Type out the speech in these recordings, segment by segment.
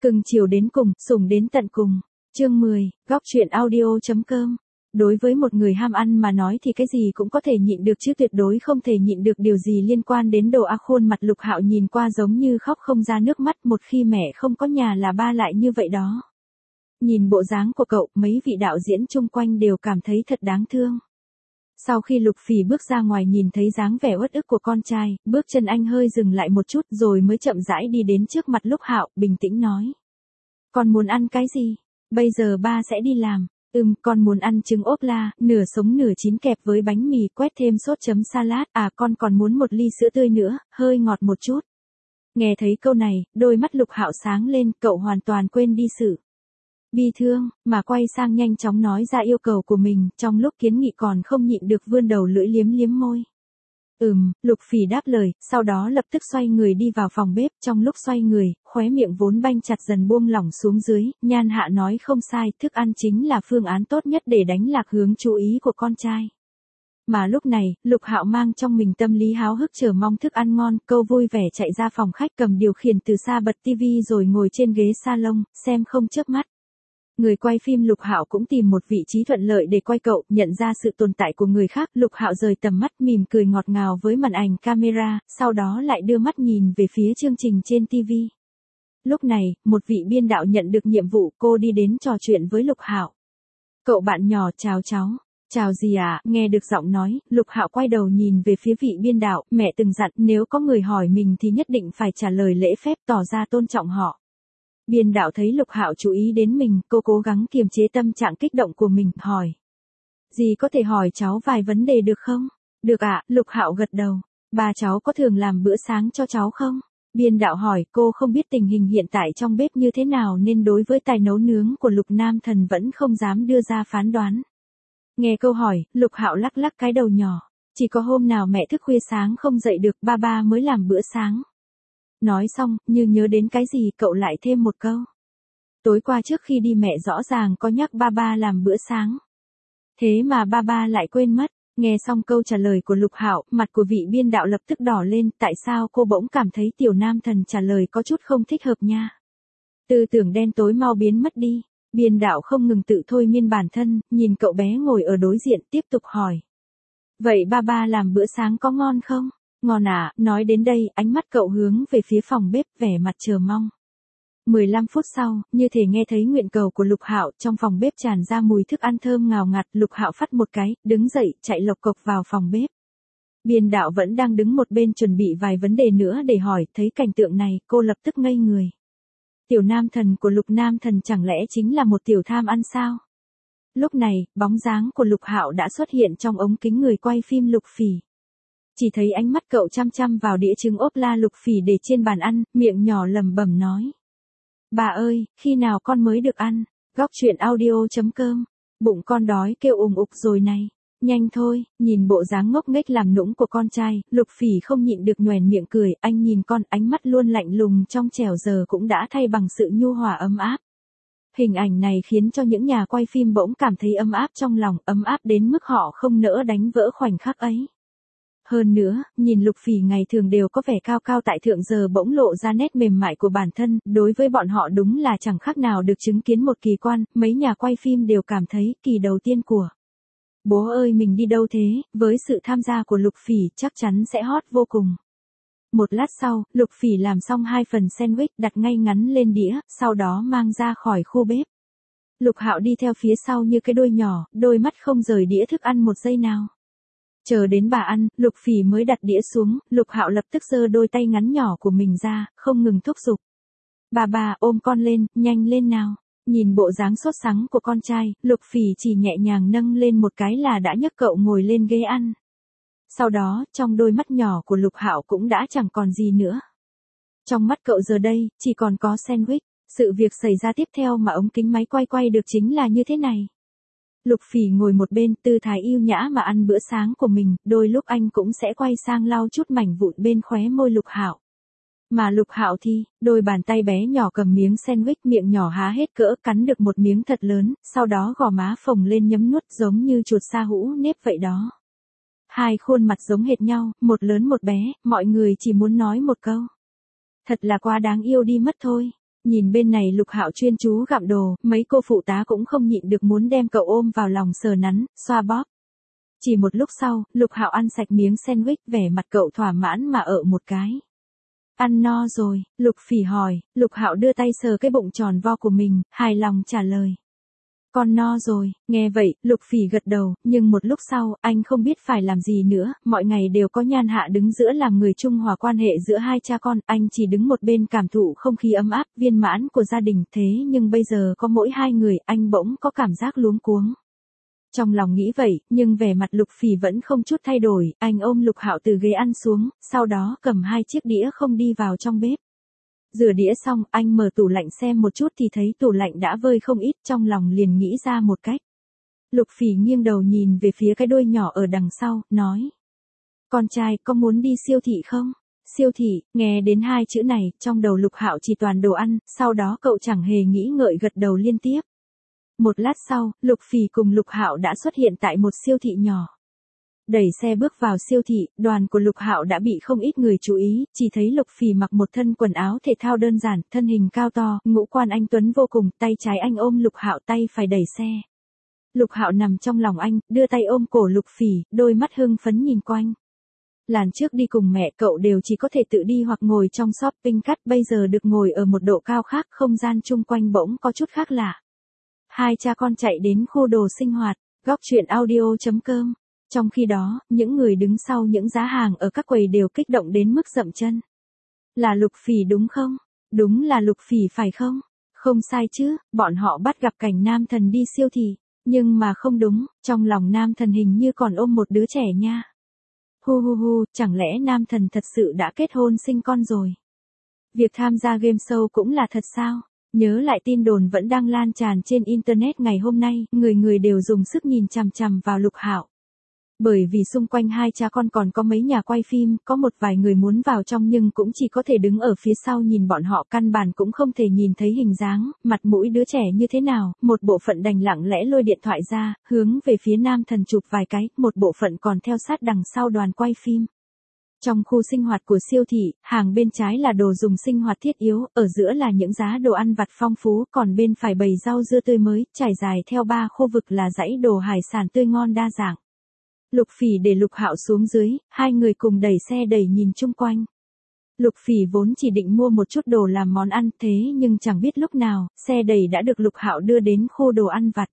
Cưng chiều đến cùng, sủng đến tận cùng. Chương 10, góc truyện audio.com. Đối với một người ham ăn mà nói thì cái gì cũng có thể nhịn được chứ tuyệt đối không thể nhịn được điều gì liên quan đến đồ ăn. Khuôn mặt Lục Hạo nhìn qua giống như khóc không ra nước mắt, một khi mẹ không có nhà là ba lại như vậy đó. Nhìn bộ dáng của cậu, mấy vị đạo diễn chung quanh đều cảm thấy thật đáng thương. Sau khi Lục Phỉ bước ra ngoài nhìn thấy dáng vẻ uất ức của con trai, bước chân anh hơi dừng lại một chút rồi mới chậm rãi đi đến trước mặt Lục Hạo, bình tĩnh nói. Con muốn ăn cái gì? Bây giờ ba sẽ đi làm. Con muốn ăn trứng ốp la, nửa sống nửa chín kẹp với bánh mì, quét thêm sốt chấm salad. À, con còn muốn một ly sữa tươi nữa, hơi ngọt một chút. Nghe thấy câu này, đôi mắt Lục Hạo sáng lên, cậu hoàn toàn quên đi sự bi thương, mà quay sang nhanh chóng nói ra yêu cầu của mình, trong lúc kiến nghị còn không nhịn được vươn đầu lưỡi liếm liếm môi. Lục Phỉ đáp lời, sau đó lập tức xoay người đi vào phòng bếp, trong lúc xoay người, khóe miệng vốn banh chặt dần buông lỏng xuống dưới, Nhan Hạ nói không sai, thức ăn chính là phương án tốt nhất để đánh lạc hướng chú ý của con trai. Mà lúc này, Lục Hạo mang trong mình tâm lý háo hức chờ mong thức ăn ngon, câu vui vẻ chạy ra phòng khách cầm điều khiển từ xa bật tivi rồi ngồi trên ghế salon, xem không chớp mắt. Người quay phim Lục Hạo cũng tìm một vị trí thuận lợi để quay cậu, nhận ra sự tồn tại của người khác, Lục Hạo rời tầm mắt mỉm cười ngọt ngào với màn ảnh camera, sau đó lại đưa mắt nhìn về phía chương trình trên TV. Lúc này, một vị biên đạo nhận được nhiệm vụ, cô đi đến trò chuyện với Lục Hạo. Cậu bạn nhỏ, chào cháu. Chào gì ạ? Nghe được giọng nói, Lục Hạo quay đầu nhìn về phía vị biên đạo, mẹ từng dặn nếu có người hỏi mình thì nhất định phải trả lời lễ phép, tỏ ra tôn trọng họ. Biên đạo thấy Lục Hạo chú ý đến mình, cô cố gắng kiềm chế tâm trạng kích động của mình, hỏi. Dì có thể hỏi cháu vài vấn đề được không? Được ạ, Lục Hạo gật đầu. Ba cháu có thường làm bữa sáng cho cháu không? Biên đạo hỏi, cô không biết tình hình hiện tại trong bếp như thế nào nên đối với tài nấu nướng của Lục Nam Thần vẫn không dám đưa ra phán đoán. Nghe câu hỏi, Lục Hạo lắc lắc cái đầu nhỏ. Chỉ có hôm nào mẹ thức khuya sáng không dậy được, ba mới làm bữa sáng. Nói xong, như nhớ đến cái gì cậu lại thêm một câu. Tối qua trước khi đi mẹ rõ ràng có nhắc ba làm bữa sáng. Thế mà ba lại quên mất. Nghe xong câu trả lời của Lục Hạo, mặt của vị biên đạo lập tức đỏ lên, tại sao cô bỗng cảm thấy Tiểu Nam Thần trả lời có chút không thích hợp nha. Tư tưởng đen tối mau biến mất đi. Biên đạo không ngừng tự thôi miên bản thân, nhìn cậu bé ngồi ở đối diện tiếp tục hỏi. Vậy ba làm bữa sáng có ngon không? Ngon à, nói đến đây, ánh mắt cậu hướng về phía phòng bếp, vẻ mặt chờ mong. 15 phút sau, như thể nghe thấy nguyện cầu của Lục Hạo, trong phòng bếp tràn ra mùi thức ăn thơm ngào ngạt, Lục Hạo phắt một cái, đứng dậy, chạy lộc cộc vào phòng bếp. Biên đạo vẫn đang đứng một bên chuẩn bị vài vấn đề nữa để hỏi, thấy cảnh tượng này, cô lập tức ngây người. Tiểu Nam Thần của Lục Nam Thần chẳng lẽ chính là một tiểu tham ăn sao? Lúc này, bóng dáng của Lục Hạo đã xuất hiện trong ống kính người quay phim Lục Phỉ. Chỉ thấy ánh mắt cậu chăm chăm vào đĩa trứng ốp la Lục Phỉ để trên bàn ăn, miệng nhỏ lẩm bẩm nói. Bà ơi, khi nào con mới được ăn? Góc truyện audio.com. Bụng con đói kêu ùng ục rồi này. Nhanh thôi, nhìn bộ dáng ngốc nghếch làm nũng của con trai, Lục Phỉ không nhịn được nhoẻn miệng cười, anh nhìn con, ánh mắt luôn lạnh lùng trong trẻo giờ cũng đã thay bằng sự nhu hòa ấm áp. Hình ảnh này khiến cho những nhà quay phim bỗng cảm thấy ấm áp trong lòng, ấm áp đến mức họ không nỡ đánh vỡ khoảnh khắc ấy. Hơn nữa, nhìn Lục Phỉ ngày thường đều có vẻ cao cao tại thượng giờ bỗng lộ ra nét mềm mại của bản thân, đối với bọn họ đúng là chẳng khác nào được chứng kiến một kỳ quan, mấy nhà quay phim đều cảm thấy kỳ đầu tiên của. Bố ơi mình đi đâu thế, với sự tham gia của Lục Phỉ chắc chắn sẽ hot vô cùng. Một lát sau, Lục Phỉ làm xong 2 phần sandwich đặt ngay ngắn lên đĩa, sau đó mang ra khỏi khu bếp. Lục Hạo đi theo phía sau như cái đuôi nhỏ, đôi mắt không rời đĩa thức ăn một giây nào. Chờ đến bà ăn, Lục Phỉ mới đặt đĩa xuống, Lục Hạo lập tức giơ đôi tay ngắn nhỏ của mình ra, không ngừng thúc giục. Bà ôm con lên, nhanh lên nào. Nhìn bộ dáng sốt sắng của con trai, Lục Phỉ chỉ nhẹ nhàng nâng lên một cái là đã nhấc cậu ngồi lên ghế ăn. Sau đó, trong đôi mắt nhỏ của Lục Hạo cũng đã chẳng còn gì nữa. Trong mắt cậu giờ đây, chỉ còn có sandwich. Sự việc xảy ra tiếp theo mà ống kính máy quay được chính là như thế này. Lục Phỉ ngồi một bên, tư thái yêu nhã mà ăn bữa sáng của mình, đôi lúc anh cũng sẽ quay sang lau chút mảnh vụn bên khóe môi Lục Hạo. Mà Lục Hạo thì, đôi bàn tay bé nhỏ cầm miếng sandwich, miệng nhỏ há hết cỡ, cắn được một miếng thật lớn, sau đó gò má phồng lên nhấm nuốt giống như chuột sa hũ nếp vậy đó. Hai khuôn mặt giống hệt nhau, một lớn một bé, mọi người chỉ muốn nói một câu. Thật là quá đáng yêu đi mất thôi. Nhìn bên này Lục Hạo chuyên chú gặm đồ, mấy cô phụ tá cũng không nhịn được muốn đem cậu ôm vào lòng sờ nắn, xoa bóp. Chỉ một lúc sau, Lục Hạo ăn sạch miếng sandwich, vẻ mặt cậu thỏa mãn mà ở một cái. Ăn no rồi, Lục Phỉ hỏi, Lục Hạo đưa tay sờ cái bụng tròn vo của mình, hài lòng trả lời. Con no rồi, nghe vậy, Lục Phỉ gật đầu, nhưng một lúc sau, anh không biết phải làm gì nữa, mọi ngày đều có Nhan Hạ đứng giữa làm người trung hòa quan hệ giữa hai cha con, anh chỉ đứng một bên cảm thụ không khí ấm áp, viên mãn của gia đình, thế nhưng bây giờ có mỗi hai người, anh bỗng có cảm giác luống cuống. Trong lòng nghĩ vậy, nhưng vẻ mặt Lục Phỉ vẫn không chút thay đổi, anh ôm Lục Hạo từ ghế ăn xuống, sau đó cầm hai chiếc đĩa không đi vào trong bếp. Rửa đĩa xong, anh mở tủ lạnh xem một chút thì thấy tủ lạnh đã vơi không ít, trong lòng liền nghĩ ra một cách. Lục Phỉ nghiêng đầu nhìn về phía cái đuôi nhỏ ở đằng sau, nói. Con trai, có muốn đi siêu thị không? Siêu thị, nghe đến hai chữ này, trong đầu Lục Hạo chỉ toàn đồ ăn, sau đó cậu chẳng hề nghĩ ngợi gật đầu liên tiếp. Một lát sau, Lục Phỉ cùng Lục Hạo đã xuất hiện tại một siêu thị nhỏ. Đẩy xe bước vào siêu thị, đoàn của Lục Hạo đã bị không ít người chú ý, chỉ thấy Lục Phỉ mặc một thân quần áo thể thao đơn giản, thân hình cao to, ngũ quan anh tuấn vô cùng, tay trái anh ôm Lục Hạo, tay phải đẩy xe. Lục Hạo nằm trong lòng anh, đưa tay ôm cổ Lục Phỉ, đôi mắt hưng phấn nhìn quanh. Lần trước đi cùng mẹ cậu đều chỉ có thể tự đi hoặc ngồi trong shopping cart, bây giờ được ngồi ở một độ cao khác, không gian chung quanh bỗng có chút khác lạ. Hai cha con chạy đến khu đồ sinh hoạt, góc truyện audio.com. Trong khi đó, những người đứng sau những giá hàng ở các quầy đều kích động đến mức dậm chân. Là Lục Phỉ đúng không? Đúng là Lục Phỉ phải không? Không sai chứ, bọn họ bắt gặp cảnh nam thần đi siêu thị. Nhưng mà không đúng, trong lòng nam thần hình như còn ôm một đứa trẻ nha. Hu hu hu, chẳng lẽ nam thần thật sự đã kết hôn sinh con rồi? Việc tham gia game show cũng là thật sao? Nhớ lại tin đồn vẫn đang lan tràn trên internet ngày hôm nay, người người đều dùng sức nhìn chằm chằm vào Lục Hạo. Bởi vì xung quanh hai cha con còn có mấy nhà quay phim, có một vài người muốn vào trong nhưng cũng chỉ có thể đứng ở phía sau nhìn bọn họ, căn bản cũng không thể nhìn thấy hình dáng, mặt mũi đứa trẻ như thế nào, một bộ phận đành lặng lẽ lôi điện thoại ra, hướng về phía nam thần chụp vài cái, một bộ phận còn theo sát đằng sau đoàn quay phim. Trong khu sinh hoạt của siêu thị, hàng bên trái là đồ dùng sinh hoạt thiết yếu, ở giữa là những giá đồ ăn vặt phong phú, còn bên phải bày rau dưa tươi mới, trải dài theo ba khu vực là dãy đồ hải sản tươi ngon đa dạng. Lục Phỉ để Lục Hạo xuống dưới, hai người cùng đẩy xe đẩy nhìn chung quanh. Lục Phỉ vốn chỉ định mua một chút đồ làm món ăn, thế nhưng chẳng biết lúc nào, xe đẩy đã được Lục Hạo đưa đến khu đồ ăn vặt.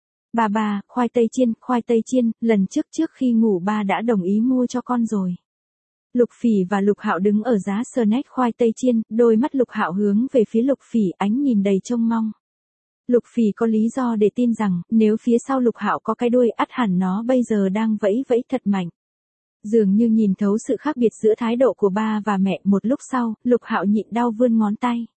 Bà, khoai tây chiên, lần trước khi ngủ ba đã đồng ý mua cho con rồi. Lục Phỉ và Lục Hạo đứng ở giá snack khoai tây chiên, đôi mắt Lục Hạo hướng về phía Lục Phỉ, ánh nhìn đầy trông mong. Lục Phỉ có lý do để tin rằng, nếu phía sau Lục Hạo có cái đuôi, ắt hẳn nó bây giờ đang vẫy vẫy thật mạnh. Dường như nhìn thấu sự khác biệt giữa thái độ của ba và mẹ, một lúc sau, Lục Hạo nhịn đau vươn ngón tay.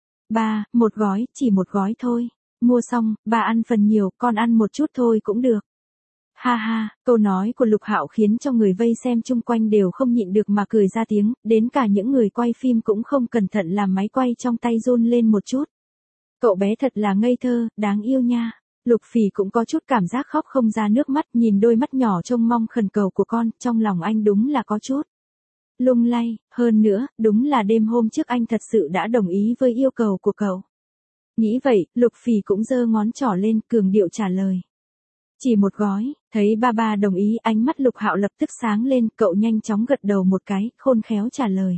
Ba, một gói, chỉ một gói thôi. Mua xong, ba ăn phần nhiều, con ăn một chút thôi cũng được. Ha ha, câu nói của Lục Hạo khiến cho người vây xem chung quanh đều không nhịn được mà cười ra tiếng, đến cả những người quay phim cũng không cẩn thận làm máy quay trong tay run lên một chút. Cậu bé thật là ngây thơ, đáng yêu nha. Lục Phỉ cũng có chút cảm giác khóc không ra nước mắt, nhìn đôi mắt nhỏ trông mong khẩn cầu của con, trong lòng anh đúng là có chút lung lay, hơn nữa, đúng là đêm hôm trước anh thật sự đã đồng ý với yêu cầu của cậu. Nghĩ vậy, Lục Phỉ cũng giơ ngón trỏ lên, cường điệu trả lời. Chỉ một gói, thấy ba đồng ý, ánh mắt Lục Hạo lập tức sáng lên, cậu nhanh chóng gật đầu một cái, khôn khéo trả lời.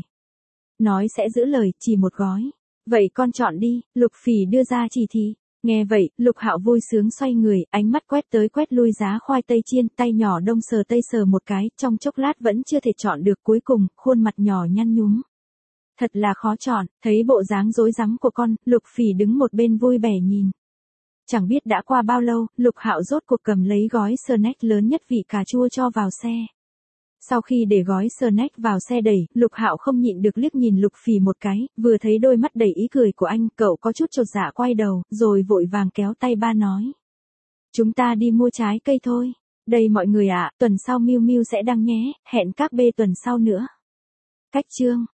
Nói sẽ giữ lời, chỉ một gói. Vậy con chọn đi, Lục Phỉ đưa ra chỉ thị. Nghe vậy, Lục Hạo vui sướng xoay người, ánh mắt quét tới quét lui giá khoai tây chiên, tay nhỏ đông sờ tây sờ một cái, trong chốc lát vẫn chưa thể chọn được, cuối cùng, khuôn mặt nhỏ nhăn nhúm. Thật là khó chọn, thấy bộ dáng rối rắm của con, Lục Phỉ đứng một bên vui vẻ nhìn. Chẳng biết đã qua bao lâu, Lục Hạo rốt cuộc cầm lấy gói snack lớn nhất vị cà chua cho vào xe. Sau khi để gói snack vào xe đẩy, Lục Hạo không nhịn được liếc nhìn Lục Phỉ một cái, vừa thấy đôi mắt đầy ý cười của anh, cậu có chút chột dạ quay đầu, rồi vội vàng kéo tay ba nói. Chúng ta đi mua trái cây thôi. Đây mọi người ạ, tuần sau Miu Miu sẽ đăng nhé, hẹn các bê tuần sau nữa. Cách chương